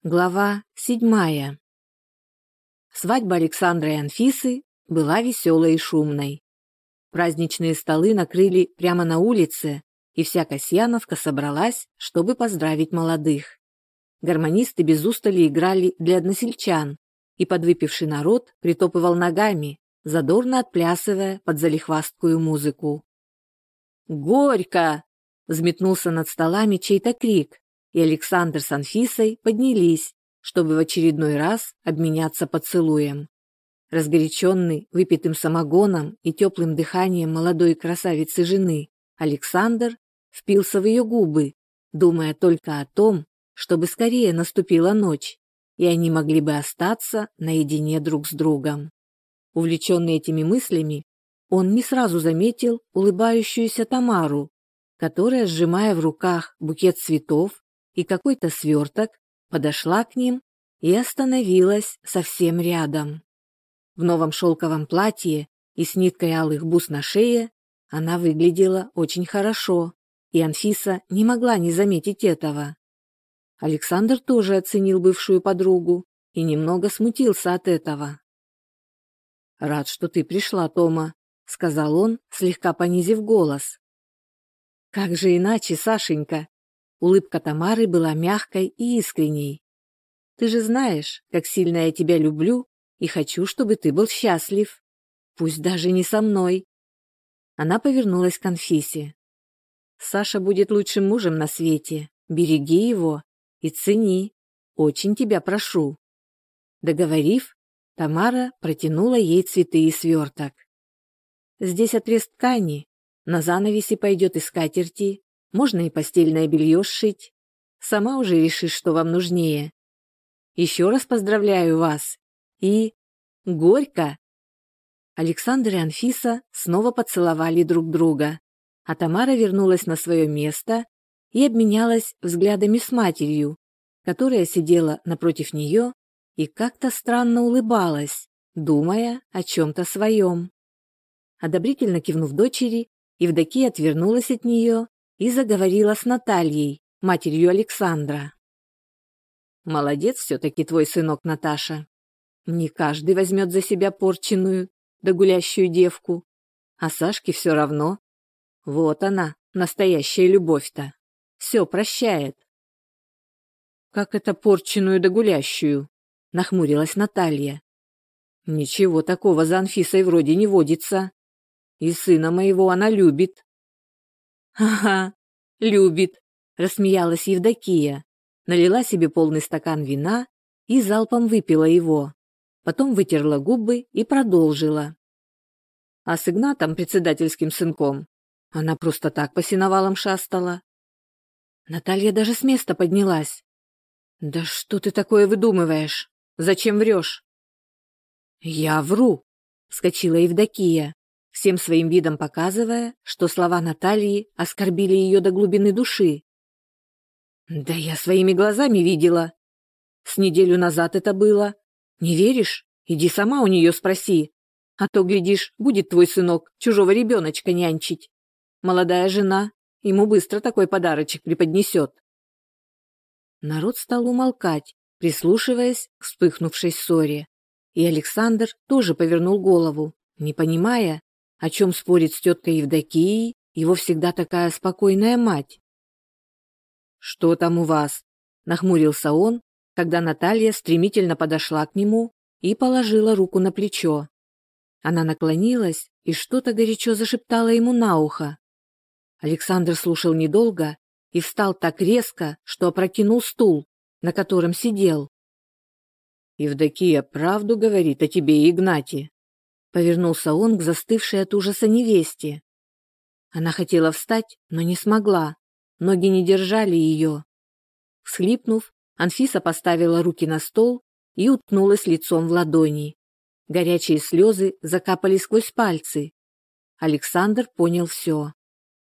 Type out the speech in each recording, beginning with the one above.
Глава 7. Свадьба Александра и Анфисы была веселой и шумной. Праздничные столы накрыли прямо на улице, и вся Касьяновка собралась, чтобы поздравить молодых. Гармонисты без устали играли для односельчан, и подвыпивший народ притопывал ногами, задорно отплясывая под залихвасткую музыку. «Горько!» — взметнулся над столами чей-то крик, и Александр с Анфисой поднялись, чтобы в очередной раз обменяться поцелуем. Разгоряченный выпитым самогоном и теплым дыханием молодой красавицы жены, Александр впился в ее губы, думая только о том, чтобы скорее наступила ночь, и они могли бы остаться наедине друг с другом. Увлеченный этими мыслями, он не сразу заметил улыбающуюся Тамару, которая, сжимая в руках букет цветов и какой-то сверток, подошла к ним и остановилась совсем рядом. В новом шелковом платье и с ниткой алых бус на шее она выглядела очень хорошо, и Анфиса не могла не заметить этого. Александр тоже оценил бывшую подругу и немного смутился от этого. «Рад, что ты пришла, Тома», — сказал он, слегка понизив голос. «Как же иначе, Сашенька?» Улыбка Тамары была мягкой и искренней. «Ты же знаешь, как сильно я тебя люблю и хочу, чтобы ты был счастлив. Пусть даже не со мной». Она повернулась к Анфисе. «Саша будет лучшим мужем на свете. Береги его и цени. Очень тебя прошу». Договорив, Тамара протянула ей цветы и сверток. «Здесь отрез ткани. На занавеси пойдет и скатерти. Можно и постельное белье сшить. Сама уже решишь, что вам нужнее. Еще раз поздравляю вас. И... горько!» Александр и Анфиса снова поцеловали друг друга, а Тамара вернулась на свое место и обменялась взглядами с матерью, которая сидела напротив нее и как-то странно улыбалась, думая о чем-то своем. Одобрительно кивнув дочери, Евдокия отвернулась от нее и заговорила с Натальей, матерью Александра. «Молодец все-таки твой сынок, Наташа. Не каждый возьмет за себя порченую да гулящую девку, а Сашке все равно. Вот она, настоящая любовь-то. Все прощает». «Как это порченую да гулящую?» — нахмурилась Наталья. «Ничего такого за Анфисой вроде не водится. И сына моего она любит». «Ага, любит», — рассмеялась Евдокия, налила себе полный стакан вина и залпом выпила его. Потом вытерла губы и продолжила. А с Игнатом, председательским сынком, она просто так по сеновалам шастала. Наталья даже с места поднялась. «Да что ты такое выдумываешь? Зачем врешь?» «Я вру», — вскочила Евдокия, всем своим видом показывая, что слова Натальи оскорбили ее до глубины души. «Да я своими глазами видела. С неделю назад это было. Не веришь? Иди сама у нее спроси. А то, глядишь, будет твой сынок чужого ребеночка нянчить. Молодая жена ему быстро такой подарочек преподнесет». Народ стал умолкать, прислушиваясь к вспыхнувшей ссоре. И Александр тоже повернул голову, не понимая, о чем спорит с теткой Евдокией его всегда такая спокойная мать. «Что там у вас?» — нахмурился он, когда Наталья стремительно подошла к нему и положила руку на плечо. Она наклонилась и что-то горячо зашептала ему на ухо. Александр слушал недолго и встал так резко, что опрокинул стул, на котором сидел. «Евдокия правду говорит о тебе и Игнате?» Повернулся он к застывшей от ужаса невесте. Она хотела встать, но не смогла. Ноги не держали ее. Всхлипнув, Анфиса поставила руки на стол и уткнулась лицом в ладони. Горячие слезы закапали сквозь пальцы. Александр понял все.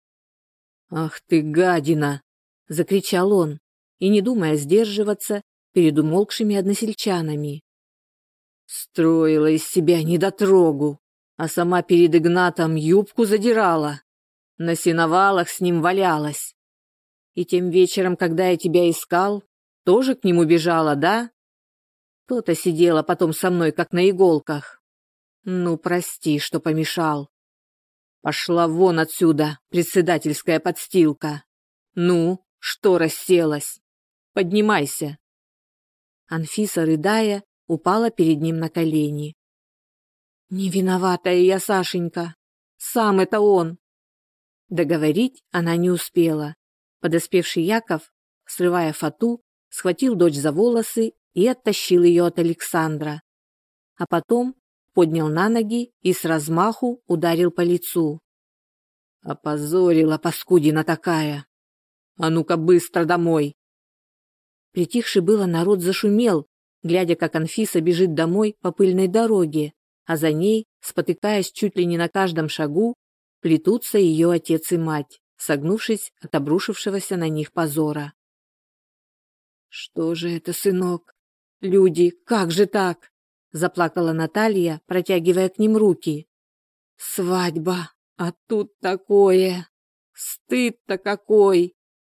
«Ах ты, гадина!» — закричал он, и, не думая сдерживаться, перед умолкшими односельчанами. «Строила из себя недотрогу, а сама перед Игнатом юбку задирала, на сеновалах с ним валялась. И тем вечером, когда я тебя искал, Тоже к нему бежала, да? То-то сидела потом со мной, как на иголках. Ну, прости, что помешал. Пошла вон отсюда, председательская подстилка. Ну, что расселась? Поднимайся. Анфиса, рыдая, упала перед ним на колени. Не виноватая я, Сашенька. Сам это он. Договорить она не успела. Подоспевший Яков, срывая фату, схватил дочь за волосы и оттащил ее от Александра. А потом поднял на ноги и с размаху ударил по лицу. Опозорила паскудина такая. А ну-ка быстро домой. Притихший было народ зашумел, глядя, как Анфиса бежит домой по пыльной дороге, а за ней, спотыкаясь чуть ли не на каждом шагу, плетутся ее отец и мать, согнувшись от обрушившегося на них позора. «Что же это, сынок? Люди, как же так?» – заплакала Наталья, протягивая к ним руки. «Свадьба, а тут такое! Стыд-то какой!»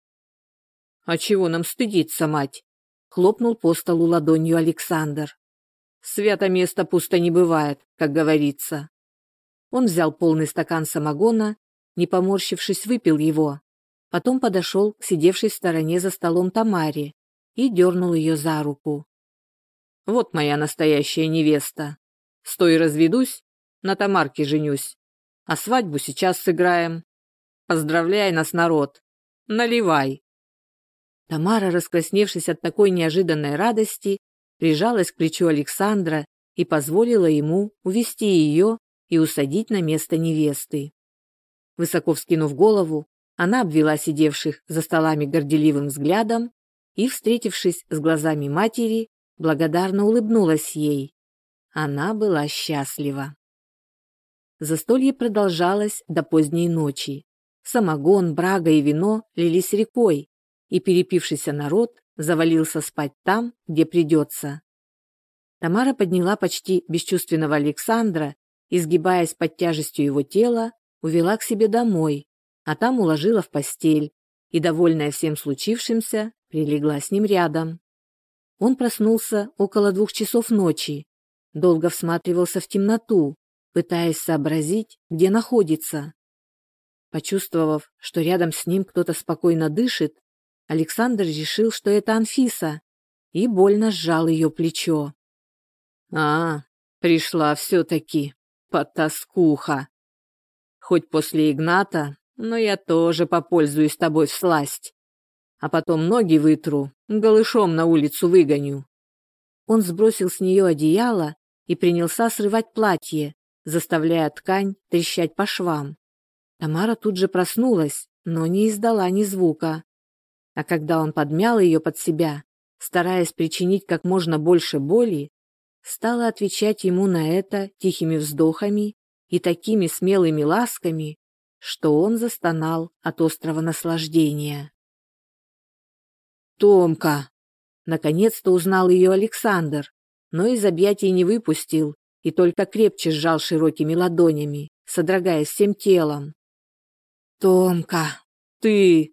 «А чего нам стыдиться, мать?» – хлопнул по столу ладонью Александр. «Свято место пусто не бывает, как говорится». Он взял полный стакан самогона, не поморщившись, выпил его. Потом подошел к сидевшей в стороне за столом Тамаре и дернул ее за руку. «Вот моя настоящая невеста. Стой, разведусь, на Тамарке женюсь. А свадьбу сейчас сыграем. Поздравляй нас, народ. Наливай». Тамара, раскрасневшись от такой неожиданной радости, прижалась к плечу Александра и позволила ему увести ее и усадить на место невесты. Высоко вскинув голову, она обвела сидевших за столами горделивым взглядом и, встретившись с глазами матери, благодарно улыбнулась ей. Она была счастлива. Застолье продолжалось до поздней ночи. Самогон, брага и вино лились рекой, и перепившийся народ завалился спать там, где придется. Тамара подняла почти бесчувственного Александра и, сгибаясь под тяжестью его тела, увела к себе домой, а там уложила в постель и, довольная всем случившимся, прилегла с ним рядом. Он проснулся около 2 часов ночи, долго всматривался в темноту, пытаясь сообразить, где находится. Почувствовав, что рядом с ним кто-то спокойно дышит, Александр решил, что это Анфиса, и больно сжал ее плечо. «А, пришла все-таки, потаскуха. Хоть после Игната, но я тоже попользуюсь тобой всласть. А потом ноги вытру, голышом на улицу выгоню». Он сбросил с нее одеяло и принялся срывать платье, заставляя ткань трещать по швам. Тамара тут же проснулась, но не издала ни звука. А когда он подмял ее под себя, стараясь причинить как можно больше боли, стала отвечать ему на это тихими вздохами и такими смелыми ласками, что он застонал от острого наслаждения. «Томка!» Наконец-то узнал ее Александр, но из объятий не выпустил и только крепче сжал широкими ладонями, содрогаясь всем телом. «Томка, ты!»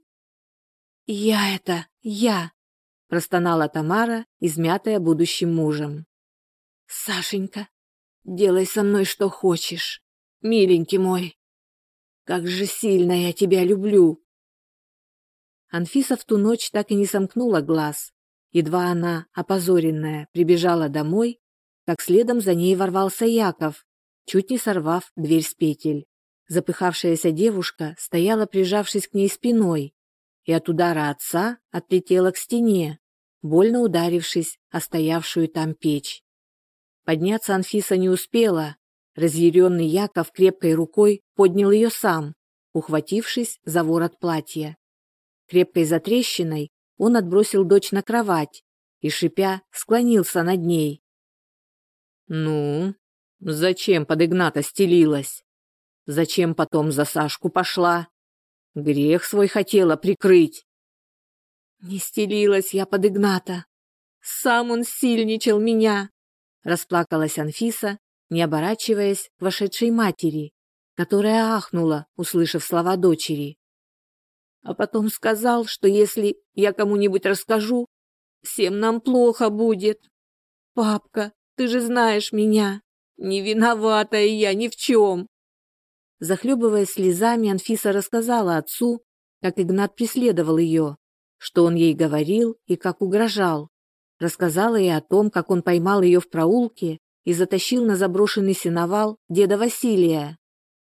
«Я!» – простонала Тамара, измятая будущим мужем. «Сашенька, делай со мной что хочешь, миленький мой. Как же сильно я тебя люблю!» Анфиса в ту ночь так и не сомкнула глаз. Едва она, опозоренная, прибежала домой, как следом за ней ворвался Яков, чуть не сорвав дверь с петель. Запыхавшаяся девушка стояла, прижавшись к ней спиной, и от удара отца отлетела к стене, больно ударившись о стоявшую там печь. Подняться Анфиса не успела. Разъяренный Яков крепкой рукой поднял ее сам, ухватившись за ворот платья. Крепкой затрещиной он отбросил дочь на кровать и, шипя, склонился над ней. «Ну, зачем под Игната стелилась? Зачем потом за Сашку пошла? Грех свой хотела прикрыть». «Не стелилась я под Игната. Сам он сильничал меня», — расплакалась Анфиса, не оборачиваясь к вошедшей матери, которая ахнула, услышав слова дочери. «А потом сказал, что если я кому-нибудь расскажу, Всем нам плохо будет. Папка, ты же знаешь меня. Не виновата я ни в чем. Захлебываясь слезами, Анфиса рассказала отцу, как Игнат преследовал ее, что он ей говорил и как угрожал. Рассказала и о том, как он поймал ее в проулке и затащил на заброшенный сеновал деда Василия.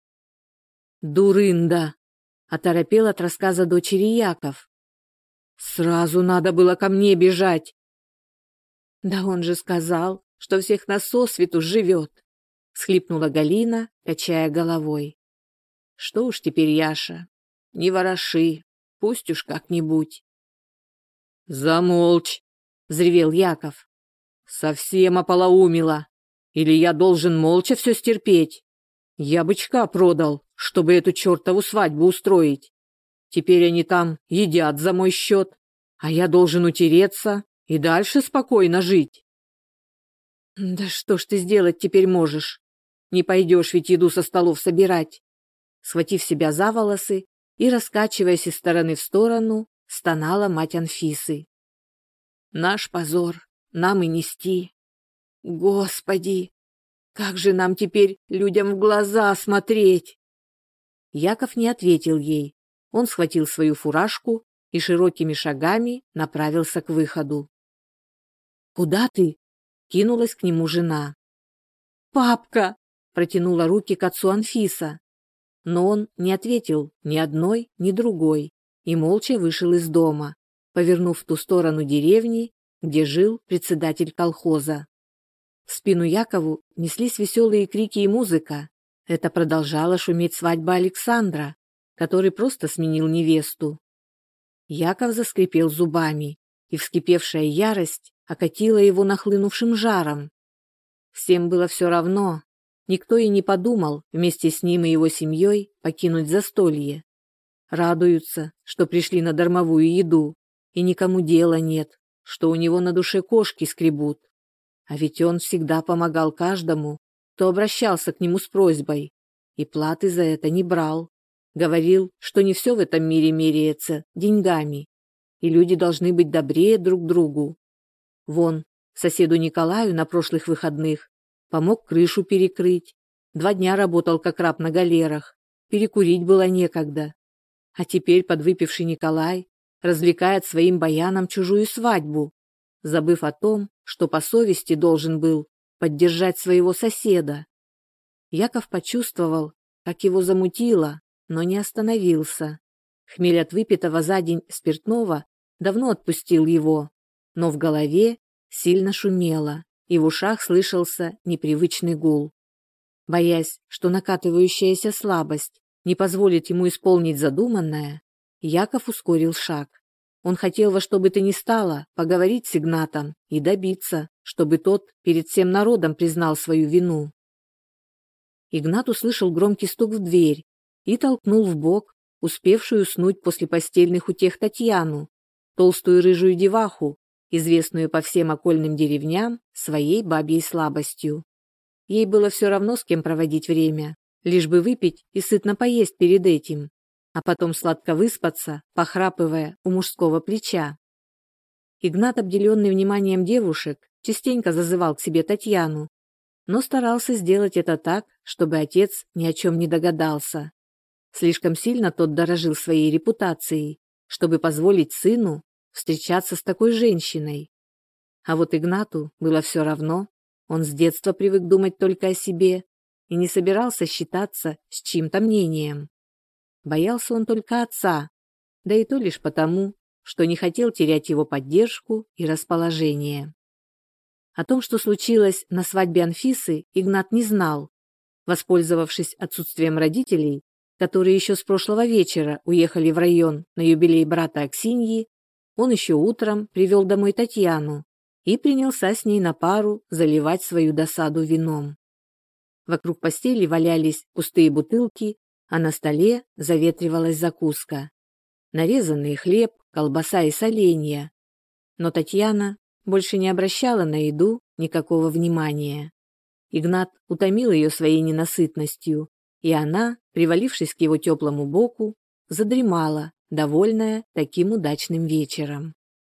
«Дурында!» — оторопел от рассказа дочери Яков. «Сразу надо было ко мне бежать!» «Да он же сказал, что всех нас сосвету живет!» — всхлипнула Галина, качая головой. «Что уж теперь, Яша, не вороши, пусть уж как-нибудь». «Замолчь!» — взревел Яков. «Совсем ополоумила! Или я должен молча все стерпеть? Я бычка продал, чтобы эту чертову свадьбу устроить. Теперь они там едят за мой счет, а я должен утереться и дальше спокойно жить». «Да что ж ты сделать теперь можешь? Не пойдешь ведь еду со столов собирать». Схватив себя за волосы и раскачиваясь из стороны в сторону, стонала мать Анфисы. «Наш позор нам и нести. Господи, как же нам теперь людям в глаза смотреть?» Яков не ответил ей. Он схватил свою фуражку и широкими шагами направился к выходу. «Куда ты?» — кинулась к нему жена. «Папка!» — протянула руки к отцу Анфиса. Но он не ответил ни одной, ни другой и молча вышел из дома, повернув в ту сторону деревни, где жил председатель колхоза. В спину Якову неслись веселые крики и музыка. Это продолжала шуметь свадьба Александра, который просто сменил невесту. Яков заскрипел зубами, и вскипевшая ярость окатила его нахлынувшим жаром. Всем было все равно. Никто и не подумал вместе с ним и его семьей покинуть застолье. Радуются, что пришли на дармовую еду, и никому дела нет, что у него на душе кошки скребут. А ведь он всегда помогал каждому, кто обращался к нему с просьбой, и платы за это не брал. Говорил, что не все в этом мире меряется деньгами, и люди должны быть добрее друг другу. Вон, соседу Николаю на прошлых выходных помог крышу перекрыть. 2 дня работал как раб на галерах, перекурить было некогда. А теперь подвыпивший Николай развлекает своим баяном чужую свадьбу, забыв о том, что по совести должен был поддержать своего соседа. Яков почувствовал, как его замутило, но не остановился. Хмель от выпитого за день спиртного давно отпустил его, но в голове сильно шумело, и в ушах слышался непривычный гул. Боясь, что накатывающаяся слабость не позволит ему исполнить задуманное, Яков ускорил шаг. Он хотел во что бы то ни стало поговорить с Игнатом и добиться, чтобы тот перед всем народом признал свою вину. Игнат услышал громкий стук в дверь и толкнул в бок успевшую уснуть после постельных утех Татьяну, толстую рыжую деваху, известную по всем окольным деревням своей бабьей слабостью. Ей было все равно, с кем проводить время, лишь бы выпить и сытно поесть перед этим, а потом сладко выспаться, похрапывая у мужского плеча. Игнат, обделенный вниманием девушек, частенько зазывал к себе Татьяну, но старался сделать это так, чтобы отец ни о чем не догадался. Слишком сильно тот дорожил своей репутацией, чтобы позволить сыну встречаться с такой женщиной. А вот Игнату было все равно, он с детства привык думать только о себе и не собирался считаться с чьим-то мнением. Боялся он только отца, да и то лишь потому, что не хотел терять его поддержку и расположение. О том, что случилось на свадьбе Анфисы, Игнат не знал. Воспользовавшись отсутствием родителей, которые еще с прошлого вечера уехали в район на юбилей брата Аксиньи, он еще утром привел домой Татьяну и принялся с ней на пару заливать свою досаду вином. Вокруг постели валялись пустые бутылки, а на столе заветривалась закуска. Нарезанный хлеб, колбаса и соленья. Но Татьяна больше не обращала на еду никакого внимания. Игнат утомил ее своей ненасытностью, и она, привалившись к его теплому боку, задремала, довольная таким удачным вечером.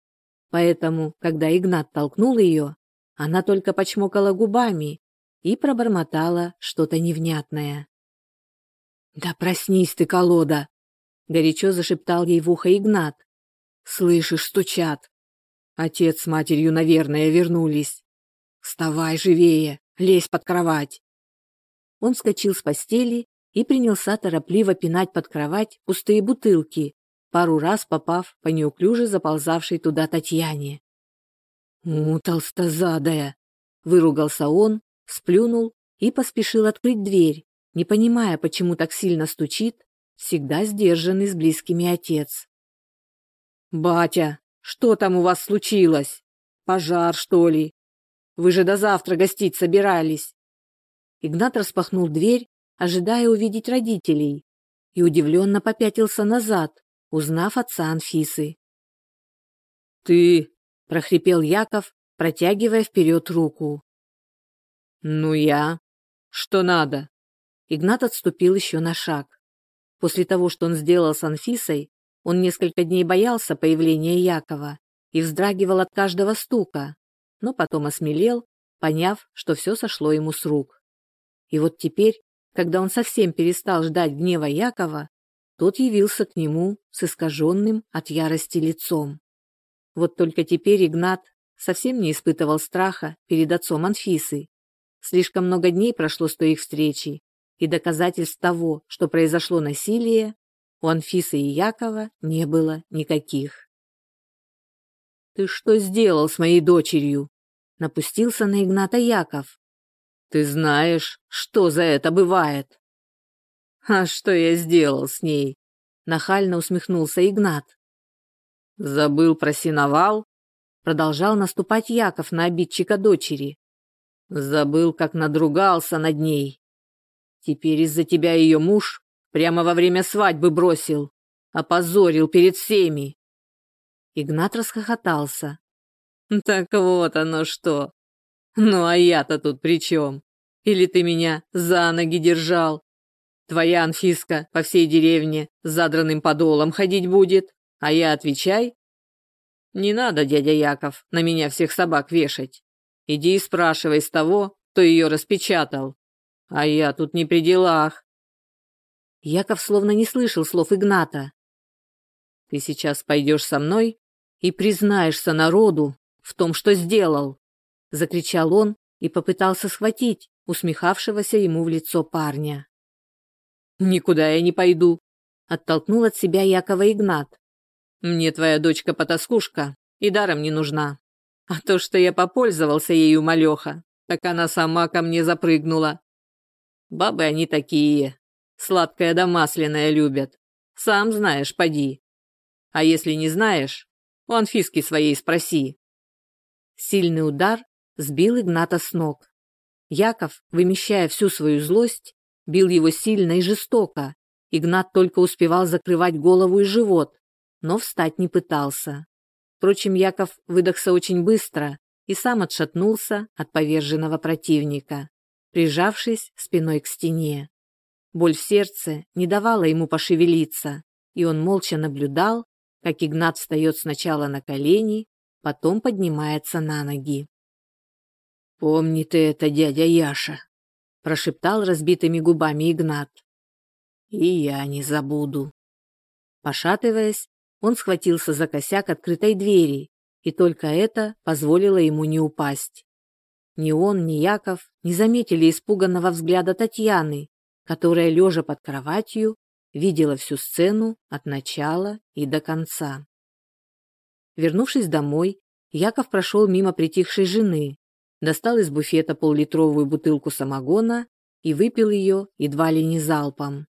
Поэтому, когда Игнат толкнул ее, она только почмокала губами и пробормотала что-то невнятное. «Да проснись ты, колода!» — горячо зашептал ей в ухо Игнат. «Слышишь, стучат. Отец с матерью, наверное, вернулись. Вставай живее, лезь под кровать!» Он вскочил с постели и принялся торопливо пинать под кровать пустые бутылки, пару раз попав по неуклюже заползавшей туда Татьяне. Толстозадая!» — выругался он, сплюнул и поспешил открыть дверь, не понимая, почему так сильно стучит всегда сдержанный с близкими отец. «Батя, что там у вас случилось? Пожар, что ли? Вы же до завтра гостить собирались!» Игнат распахнул дверь, ожидая увидеть родителей, и удивленно попятился назад, узнав отца Анфисы. «Ты!» — прохрипел Яков, протягивая вперед руку. «Ну я? Что надо?» Игнат отступил еще на шаг. После того, что он сделал с Анфисой, он несколько дней боялся появления Якова и вздрагивал от каждого стука, но потом осмелел, поняв, что все сошло ему с рук. И вот теперь, когда он совсем перестал ждать гнева Якова, тот явился к нему с искаженным от ярости лицом. Вот только теперь Игнат совсем не испытывал страха перед отцом Анфисы. Слишком много дней прошло с той их встречи, и доказательств того, что произошло насилие, у Анфисы и Якова не было никаких. «Ты что сделал с моей дочерью?» — напустился на Игната Яков. «Ты знаешь, что за это бывает?» «А что я сделал с ней?» — нахально усмехнулся Игнат. «Забыл про сеновал?» — продолжал наступать Яков на обидчика дочери. «Забыл, как надругался над ней. Теперь из-за тебя ее муж прямо во время свадьбы бросил, опозорил перед всеми». Игнат расхохотался. «Так вот оно что! Ну а я-то тут при чем? Или ты меня за ноги держал? Твоя Анфиска по всей деревне с задранным подолом ходить будет, а я отвечай? Не надо, дядя Яков, на меня всех собак вешать. Иди и спрашивай с того, кто ее распечатал. А я тут не при делах». Яков словно не слышал слов Игната. «Ты сейчас пойдешь со мной и признаешься народу в том, что сделал», — закричал он и попытался схватить усмехавшегося ему в лицо парня. «Никуда я не пойду», — оттолкнул от себя Якова Игнат. «Мне твоя дочка-потаскушка и даром не нужна. А то, что я попользовался ею малеха, так она сама ко мне запрыгнула. Бабы они такие, сладкое да масляное любят. Сам знаешь, поди. А если не знаешь, у Анфиски своей спроси». Сильный удар сбил Игната с ног. Яков, вымещая всю свою злость, бил его сильно и жестоко. Игнат только успевал закрывать голову и живот, но встать не пытался. Впрочем, Яков выдохся очень быстро и сам отшатнулся от поверженного противника, прижавшись спиной к стене. Боль в сердце не давала ему пошевелиться, и он молча наблюдал, как Игнат встает сначала на колени, потом поднимается на ноги. «Помни ты это, дядя Яша», — прошептал разбитыми губами Игнат. «И я не забуду». Пошатываясь, он схватился за косяк открытой двери, и только это позволило ему не упасть. Ни он, ни Яков не заметили испуганного взгляда Татьяны, которая, лежа под кроватью, видела всю сцену от начала и до конца. Вернувшись домой, Яков прошел мимо притихшей жены, достал из буфета поллитровую бутылку самогона и выпил ее едва ли не залпом.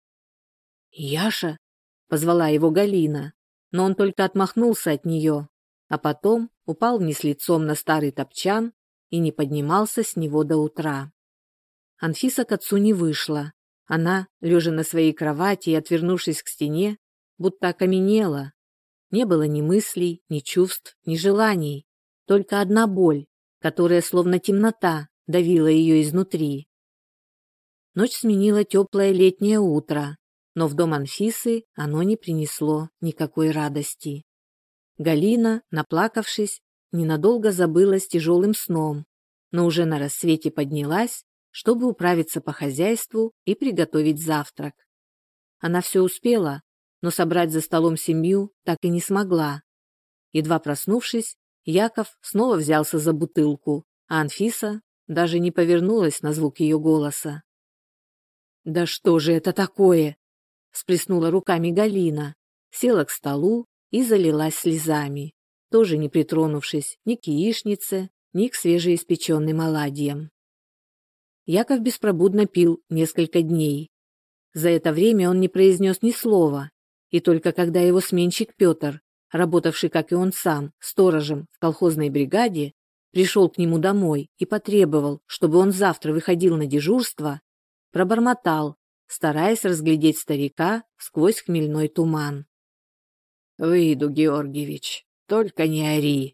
«Яша!» — позвала его Галина, но он только отмахнулся от нее, а потом упал вниз лицом на старый топчан и не поднимался с него до утра. Анфиса к отцу не вышла. Она, лежа на своей кровати и отвернувшись к стене, будто окаменела. Не было ни мыслей, ни чувств, ни желаний, только одна боль, которая словно темнота давила ее изнутри. Ночь сменила теплое летнее утро, но в дом Анфисы оно не принесло никакой радости. Галина, наплакавшись, ненадолго забылась тяжелым сном, но уже на рассвете поднялась, чтобы управиться по хозяйству и приготовить завтрак. Она все успела, но собрать за столом семью так и не смогла. Едва проснувшись, Яков снова взялся за бутылку, а Анфиса даже не повернулась на звук ее голоса. «Да что же это такое?» – всплеснула руками Галина, села к столу и залилась слезами, тоже не притронувшись ни к яичнице, ни к свежеиспеченным оладьям. Яков беспробудно пил несколько дней. За это время он не произнес ни слова, и только когда его сменщик Петр, работавший, как и он сам, сторожем в колхозной бригаде, пришел к нему домой и потребовал, чтобы он завтра выходил на дежурство, пробормотал, стараясь разглядеть старика сквозь хмельной туман. «Выйду, Георгиевич, только не ори».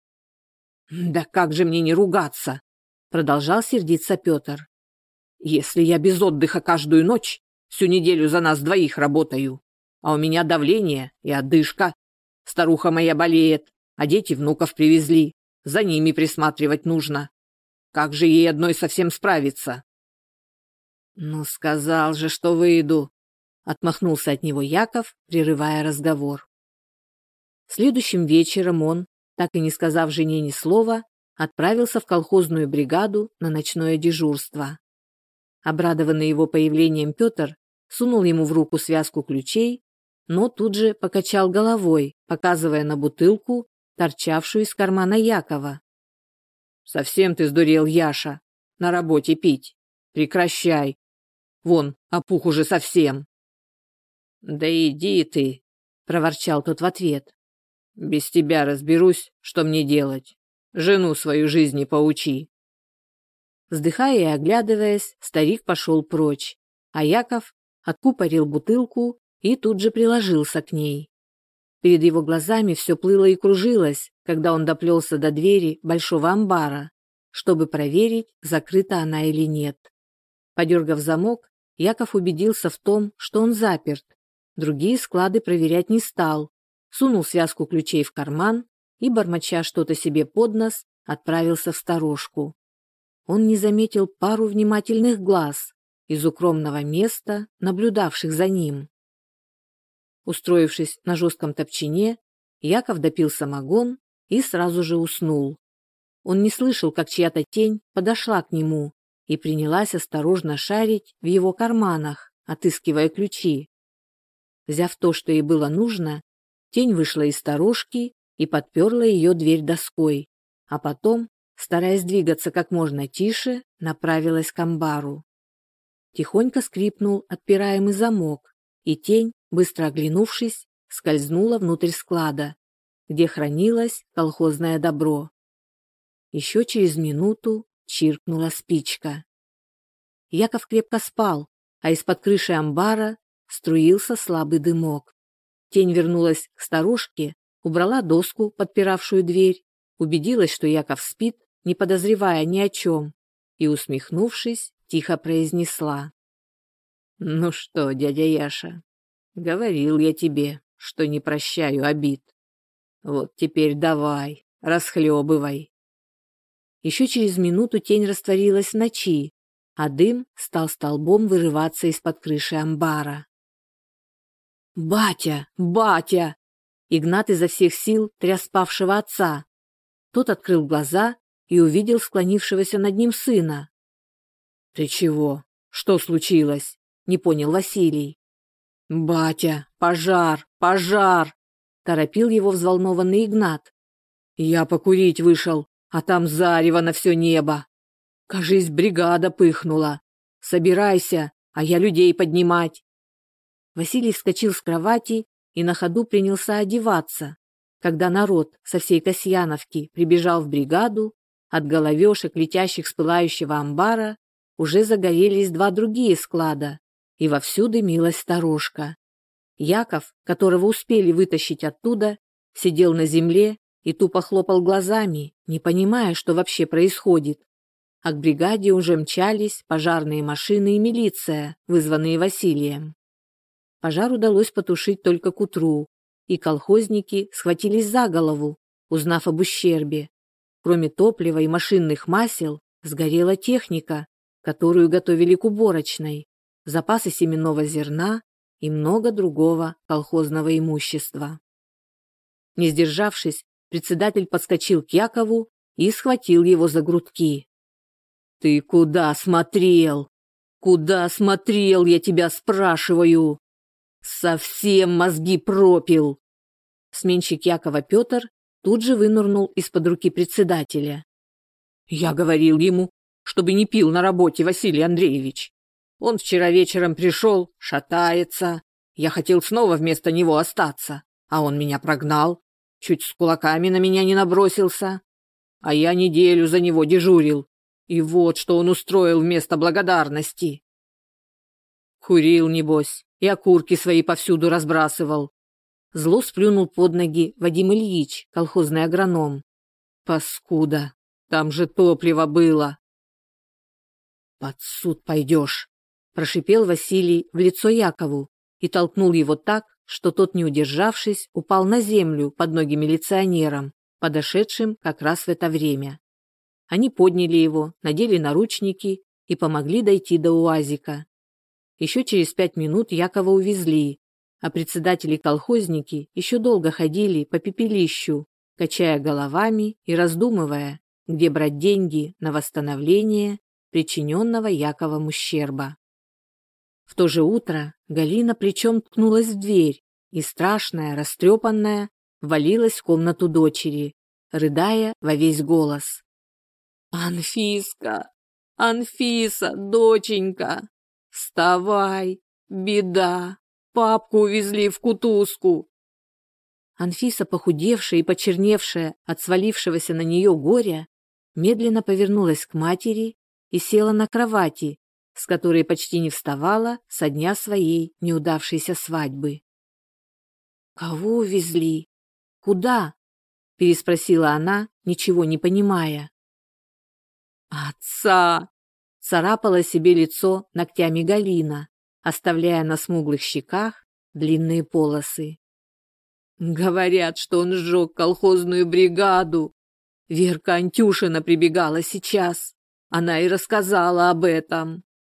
«Да как же мне не ругаться?» — продолжал сердиться Петр. «Если я без отдыха каждую ночь, всю неделю за нас двоих работаю, а у меня давление и одышка. Старуха моя болеет, а дети внуков привезли, за ними присматривать нужно. Как же ей одной совсем справиться?» «Ну, сказал же, что выйду», — отмахнулся от него Яков, прерывая разговор. Следующим вечером он, так и не сказав жене ни слова, отправился в колхозную бригаду на ночное дежурство. Обрадованный его появлением Петр сунул ему в руку связку ключей, но тут же покачал головой, показывая на бутылку, торчавшую из кармана Якова. «Совсем ты сдурел, Яша, на работе пить. Прекращай. Вон, опух уже совсем». «Да иди ты», — проворчал тот в ответ. «Без тебя разберусь, что мне делать. Жену свою жизни поучи». Вздыхая и оглядываясь, старик пошел прочь, а Яков откупорил бутылку и тут же приложился к ней. Перед его глазами все плыло и кружилось, когда он доплелся до двери большого амбара, чтобы проверить, закрыта она или нет. Подергав замок, Яков убедился в том, что он заперт. Другие склады проверять не стал, сунул связку ключей в карман и, бормоча что-то себе под нос, отправился в сторожку. Он не заметил пару внимательных глаз из укромного места, наблюдавших за ним. Устроившись на жестком топчине, Яков допил самогон и сразу же уснул. Он не слышал, как чья-то тень подошла к нему и принялась осторожно шарить в его карманах, отыскивая ключи. Взяв то, что ей было нужно, тень вышла из сторожки и подперла ее дверь доской, а потом, стараясь двигаться как можно тише, направилась к амбару. Тихонько скрипнул отпираемый замок, и тень, быстро оглянувшись, скользнула внутрь склада, где хранилось колхозное добро. Еще через минуту чиркнула спичка. Яков крепко спал, а из-под крыши амбара струился слабый дымок. Тень вернулась к сторожке, убрала доску, подпиравшую дверь, убедилась, что Яков спит, не подозревая ни о чем, и, усмехнувшись, тихо произнесла: «Ну что, дядя Яша, говорил я тебе, что не прощаю обид. Вот теперь давай, расхлебывай». Еще через минуту тень растворилась в ночи, а дым стал столбом вырываться из-под крыши амбара. «Батя! Батя!» Игнат изо всех сил тряс спавшего отца. Тот открыл глаза и увидел склонившегося над ним сына. «Ты чего? Что случилось?» — не понял Василий. «Батя, пожар, пожар!» — торопил его взволнованный Игнат. «Я покурить вышел, а там зарево на все небо. Кажись, бригада пыхнула. Собирайся, а я людей поднимать». Василий вскочил с кровати и на ходу принялся одеваться. Когда народ со всей Касьяновки прибежал в бригаду, от головешек, летящих с пылающего амбара, уже загорелись два другие склада, и вовсю дымилась сторожка. Яков, которого успели вытащить оттуда, сидел на земле и тупо хлопал глазами, не понимая, что вообще происходит. А к бригаде уже мчались пожарные машины и милиция, вызванные Василием. Пожар удалось потушить только к утру, и колхозники схватились за голову, узнав об ущербе. Кроме топлива и машинных масел, сгорела техника, которую готовили к уборочной, запасы семенного зерна и много другого колхозного имущества. Не сдержавшись, председатель подскочил к Якову и схватил его за грудки. «Ты куда смотрел? Куда смотрел, я тебя спрашиваю? Совсем мозги пропил!» Сменщик Якова Петр тут же вынырнул из-под руки председателя. «Я говорил ему, чтобы не пил на работе, Василий Андреевич. Он вчера вечером пришел, шатается. Я хотел снова вместо него остаться, а он меня прогнал. Чуть с кулаками на меня не набросился. А я неделю за него дежурил. И вот что он устроил вместо благодарности. Курил, небось, и окурки свои повсюду разбрасывал. Зло сплюнул под ноги Вадим Ильич, колхозный агроном. Паскуда, там же топливо было. Под суд пойдешь, прошипел Василий в лицо Якову и толкнул его так, что тот, не удержавшись, упал на землю под ноги милиционерам, подошедшим как раз в это время. Они подняли его, надели наручники и помогли дойти до УАЗика. Еще через 5 минут Якова увезли, а председатели и колхозники еще долго ходили по пепелищу, качая головами и раздумывая, где брать деньги на восстановление причиненного Яковом ущерба. В то же утро Галина плечом ткнулась в дверь и, страшная, растрепанная, ввалилась в комнату дочери, рыдая во весь голос. «Анфиска! Анфиса, доченька! Вставай! Беда! Папку увезли в кутузку!» Анфиса, похудевшая и почерневшая от свалившегося на нее горя, медленно повернулась к матери и села на кровати, с которой почти не вставала со дня своей неудавшейся свадьбы. «Кого увезли? Куда?» – переспросила она, ничего не понимая. «Отца!» – царапала себе лицо ногтями Галина, оставляя на смуглых щеках длинные полосы. «Говорят, что он сжег колхозную бригаду. Верка Антюшина прибегала сейчас. Она и рассказала об этом.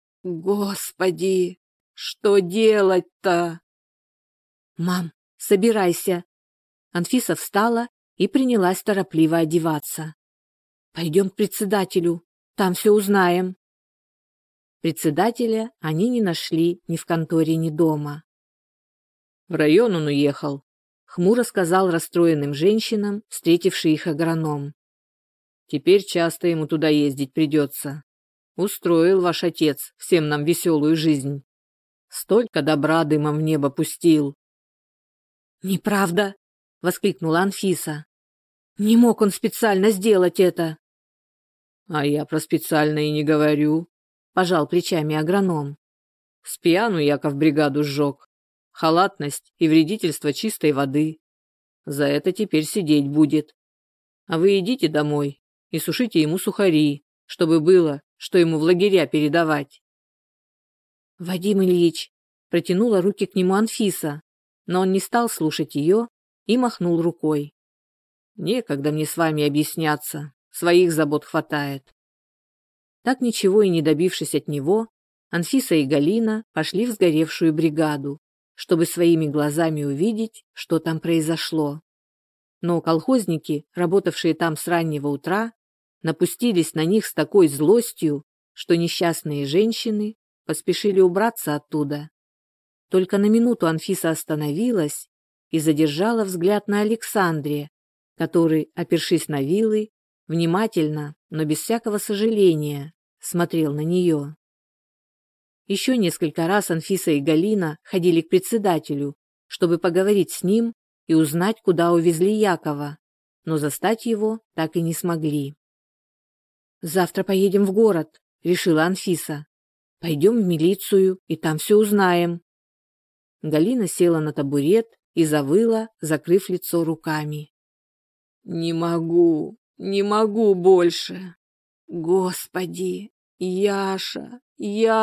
Господи, что делать-то?» «Мам, собирайся!» Анфиса встала и принялась торопливо одеваться. «Пойдем к председателю, там все узнаем». Председателя они не нашли ни в конторе, ни дома. «В район он уехал», — хмуро сказал расстроенным женщинам, встретивший их агроном. «Теперь часто ему туда ездить придется. Устроил ваш отец всем нам веселую жизнь. Столько добра дымом в небо пустил». «Неправда!» — воскликнула Анфиса. «Не мог он специально сделать это!» «А я про специально и не говорю», — пожал плечами агроном. «Спьяну Яков бригаду сжег. Халатность и вредительство чистой воды. За это теперь сидеть будет. А вы идите домой и сушите ему сухари, чтобы было, что ему в лагеря передавать». «Вадим Ильич», — протянула руки к нему Анфиса, но он не стал слушать ее и махнул рукой. «Некогда мне с вами объясняться, своих забот хватает». Так ничего и не добившись от него, Анфиса и Галина пошли в сгоревшую бригаду, чтобы своими глазами увидеть, что там произошло. Но колхозники, работавшие там с раннего утра, напустились на них с такой злостью, что несчастные женщины поспешили убраться оттуда. Только на минуту Анфиса остановилась и задержала взгляд на Александре, который, опершись на вилы, внимательно, но без всякого сожаления, смотрел на нее. Еще несколько раз Анфиса и Галина ходили к председателю, чтобы поговорить с ним и узнать, куда увезли Якова, но застать его так и не смогли. «Завтра поедем в город», — решила Анфиса. «Пойдем в милицию, и там все узнаем». Галина села на табурет и завыла, закрыв лицо руками. «Не могу, не могу больше. Господи, Яша,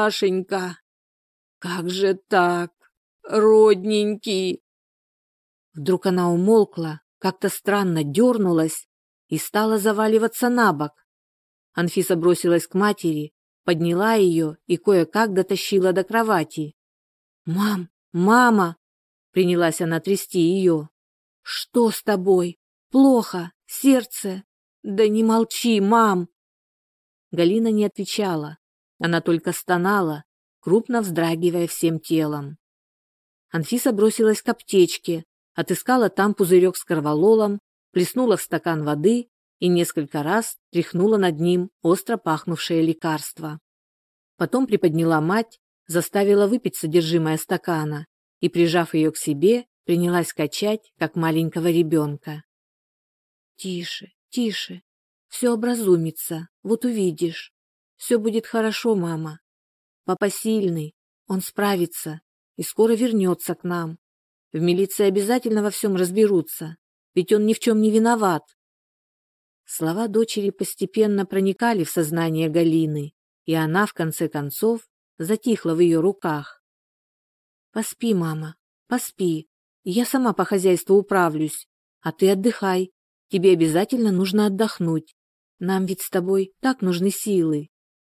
Яшенька, как же так, родненький?» Вдруг она умолкла, как-то странно дернулась и стала заваливаться на бок. Анфиса бросилась к матери, подняла ее и кое-как дотащила до кровати. «Мам, мама!» — принялась она трясти ее. «Что с тобой? Плохо? Сердце? Да не молчи, мам!» Галина не отвечала. Она только стонала, крупно вздрагивая всем телом. Анфиса бросилась к аптечке, отыскала там пузырек с корвалолом, плеснула в стакан воды и несколько раз тряхнула над ним остро пахнувшее лекарство. Потом приподняла мать, заставила выпить содержимое стакана и, прижав ее к себе, принялась качать, как маленького ребенка. «Тише, тише, все образумится, вот увидишь. Все будет хорошо, мама. Папа сильный, он справится и скоро вернется к нам. В милиции обязательно во всем разберутся, ведь он ни в чем не виноват». Слова дочери постепенно проникали в сознание Галины, и она, в конце концов, затихла в ее руках. «Поспи, мама, поспи, я сама по хозяйству управлюсь, а ты отдыхай, тебе обязательно нужно отдохнуть, нам ведь с тобой так нужны силы».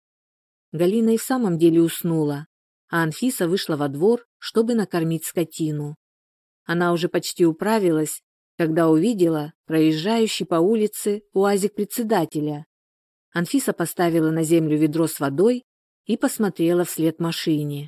Галина и в самом деле уснула, а Анфиса вышла во двор, чтобы накормить скотину. Она уже почти управилась, когда увидела проезжающий по улице уазик председателя. Анфиса поставила на землю ведро с водой и посмотрела вслед машине.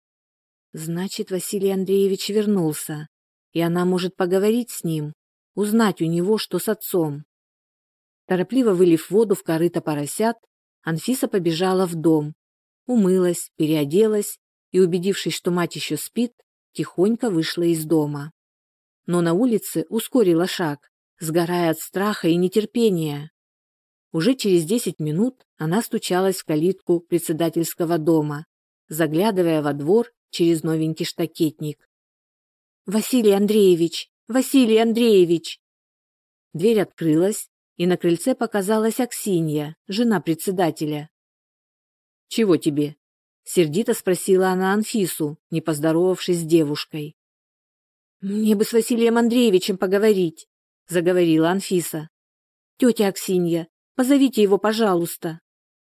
Значит, Василий Андреевич вернулся, и она может поговорить с ним, узнать у него, что с отцом. Торопливо вылив воду в корыто поросят, Анфиса побежала в дом, умылась, переоделась и, убедившись, что мать еще спит, тихонько вышла из дома. Но на улице ускорила шаг, сгорая от страха и нетерпения. Уже через 10 минут она стучалась в калитку председательского дома, заглядывая во двор через новенький штакетник. «Василий Андреевич! Василий Андреевич!» Дверь открылась, и на крыльце показалась Аксинья, жена председателя. «Чего тебе?» — сердито спросила она Анфису, не поздоровавшись с девушкой. «Мне бы с Василием Андреевичем поговорить», — заговорила Анфиса. «Тетя Аксинья, позовите его, пожалуйста».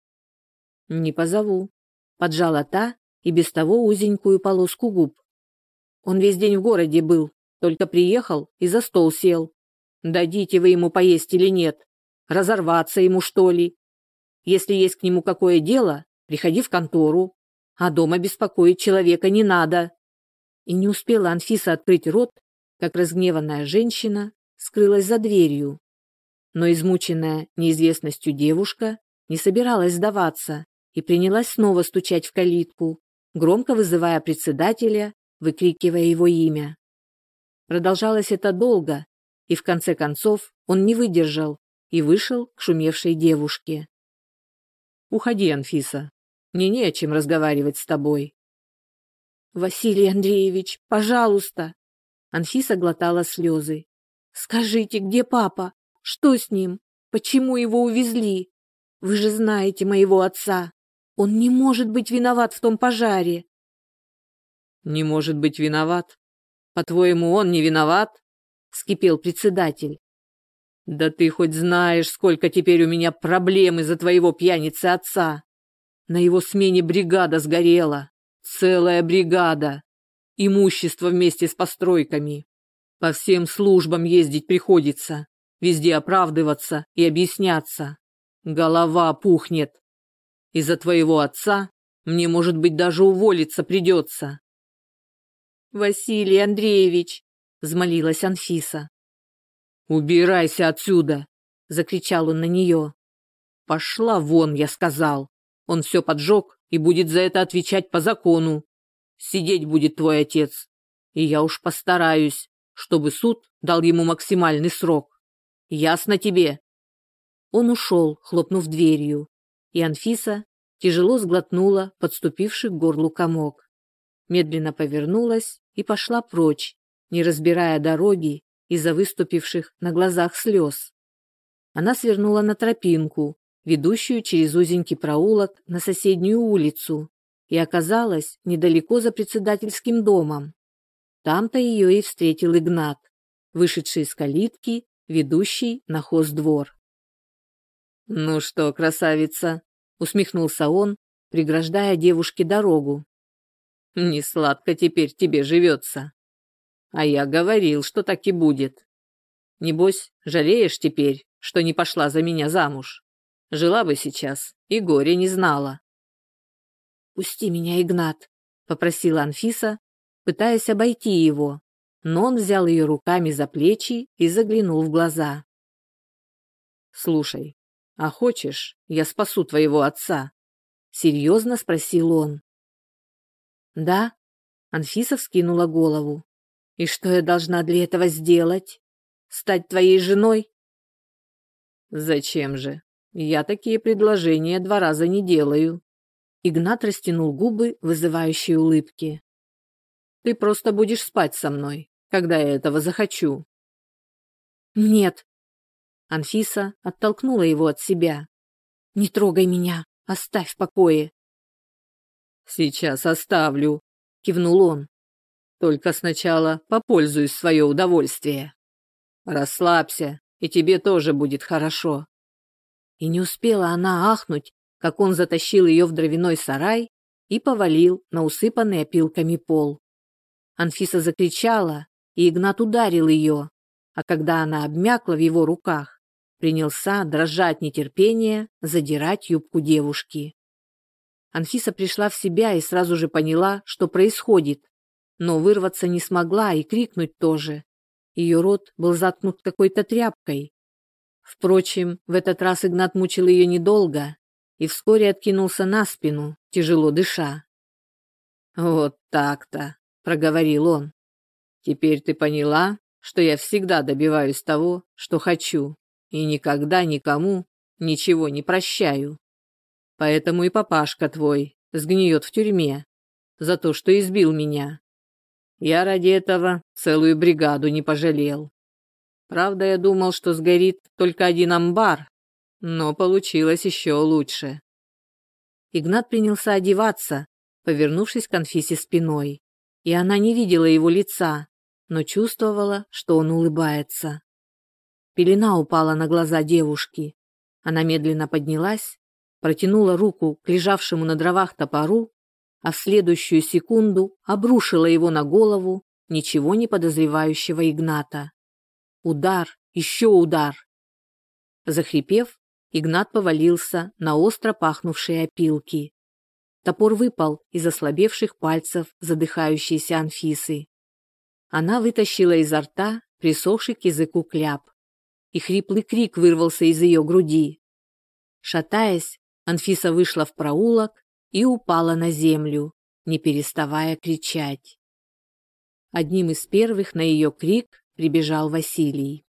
«Не позову», — поджала та и без того узенькую полоску губ. «Он весь день в городе был, только приехал и за стол сел. Дадите вы ему поесть или нет? Разорваться ему, что ли? Если есть к нему какое дело, приходи в контору, а дома беспокоить человека не надо». И не успела Анфиса открыть рот, как разгневанная женщина скрылась за дверью. Но измученная неизвестностью девушка не собиралась сдаваться и принялась снова стучать в калитку, громко вызывая председателя, выкрикивая его имя. Продолжалось это долго, и в конце концов он не выдержал и вышел к шумевшей девушке. «Уходи, Анфиса, мне не о чем разговаривать с тобой». «Василий Андреевич, пожалуйста!» Анфиса глотала слезы. «Скажите, где папа? Что с ним? Почему его увезли? Вы же знаете моего отца. Он не может быть виноват в том пожаре». «Не может быть виноват? По-твоему, он не виноват?» — вскипел председатель. «Да ты хоть знаешь, сколько теперь у меня проблем из-за твоего пьяницы отца. На его смене бригада сгорела. Целая бригада. Имущество вместе с постройками. По всем службам ездить приходится, везде оправдываться и объясняться. Голова пухнет. Из-за твоего отца мне, может быть, даже уволиться придется». «Василий Андреевич!» — взмолилась Анфиса. «Убирайся отсюда!» — закричал он на нее. «Пошла вон, я сказал. Он все поджег и будет за это отвечать по закону. Сидеть будет твой отец. И я уж постараюсь, чтобы суд дал ему максимальный срок. Ясно тебе?» Он ушел, хлопнув дверью, и Анфиса тяжело сглотнула подступивший к горлу комок. Медленно повернулась и пошла прочь, не разбирая дороги из-за выступивших на глазах слез. Она свернула на тропинку, ведущую через узенький проулок на соседнюю улицу, и оказалась недалеко за председательским домом. Там-то ее и встретил Игнат. вышедший из калитки, ведущей на хоздвор. «Ну что, красавица?» — усмехнулся он, преграждая девушке дорогу. «Не сладко теперь тебе живется. А я говорил, что так и будет. Небось, жалеешь теперь, что не пошла за меня замуж? Жила бы сейчас и горя не знала». «Пусти меня, Игнат», — попросила Анфиса, пытаясь обойти его, но он взял ее руками за плечи и заглянул в глаза. «Слушай, а хочешь, я спасу твоего отца?» — серьезно спросил он. «Да?» — Анфиса вскинула голову. «И что я должна для этого сделать? Стать твоей женой?» «Зачем же? Я такие предложения 2 раза не делаю». Игнат растянул губы в вызывающей улыбке. «Ты просто будешь спать со мной, когда я этого захочу». «Нет». Анфиса оттолкнула его от себя. «Не трогай меня, оставь в покое». «Сейчас оставлю», — кивнул он. «Только сначала попользуюсь в свое удовольствие. Расслабься, и тебе тоже будет хорошо». И не успела она ахнуть, как он затащил ее в дровяной сарай и повалил на усыпанный опилками пол. Анфиса закричала, и Игнат ударил ее, а когда она обмякла в его руках, принялся, дрожа от нетерпения, задирать юбку девушки. Анфиса пришла в себя и сразу же поняла, что происходит, но вырваться не смогла и крикнуть тоже. Ее рот был заткнут какой-то тряпкой. Впрочем, в этот раз Игнат мучил ее недолго и вскоре откинулся на спину, тяжело дыша. «Вот так-то», — проговорил он. «Теперь ты поняла, что я всегда добиваюсь того, что хочу, и никогда никому ничего не прощаю. Поэтому и папашка твой сгниет в тюрьме за то, что избил меня. Я ради этого целую бригаду не пожалел. Правда, я думал, что сгорит только один амбар, но получилось еще лучше». Игнат принялся одеваться, повернувшись к Анфисе спиной, и она не видела его лица, но чувствовала, что он улыбается. Пелена упала на глаза девушки. Она медленно поднялась, протянула руку к лежавшему на дровах топору, а в следующую секунду обрушила его на голову ничего не подозревающего Игната. Удар, еще удар. Захрипев, Игнат повалился на остро пахнувшие опилки. Топор выпал из ослабевших пальцев задыхающейся Анфисы. Она вытащила изо рта присохший к языку кляп, и хриплый крик вырвался из ее груди. Шатаясь, Анфиса вышла в проулок и упала на землю, не переставая кричать. Одним из первых на ее крик прибежал Василий.